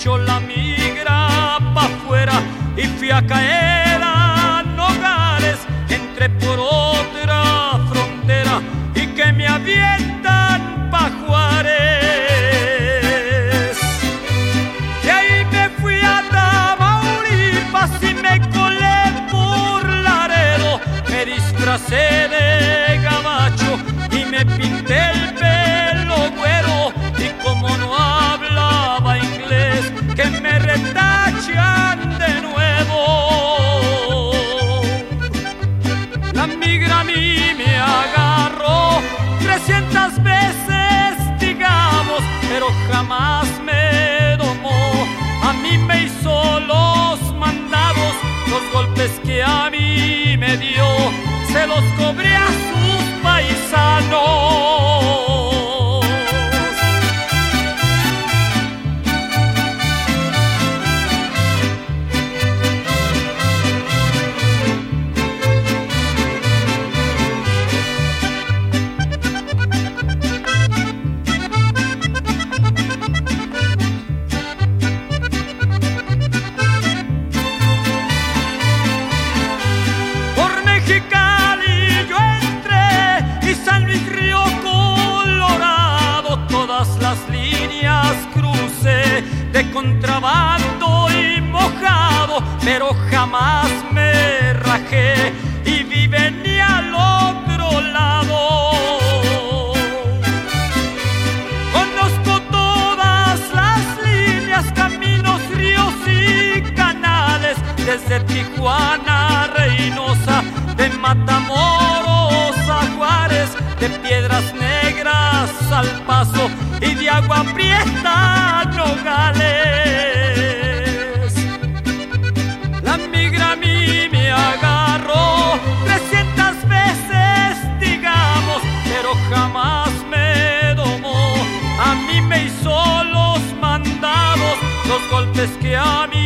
echó la migra pa' afuera y fui a caer a Nogales. Entré por otra frontera y que me avientan pa' Juárez. De ahí me fui a Tamaulipas y me colé por Laredo. Me disfracé de gabacho y me pinté el pelo güero. Y como no hablaba inglés, que me retachan de nuevo. La migra a mí me agarró 300 veces, digamos, pero jamás me domó. A mí me hizo los mandados, los golpes que a mí me dio, se los cobré a sus paisanos. De contrabando y mojado, pero jamás me rajé y viví ni al otro lado. Conozco todas las líneas, caminos, ríos y canales, desde Tijuana a Reynosa, de Matamoros a Juárez, de Piedras Negras al Paso y de Agua Prieta a Nogales. La migra a mí me agarró 300 veces, digamos, pero jamás me domó. A mí me hizo los mandados, los golpes que a mí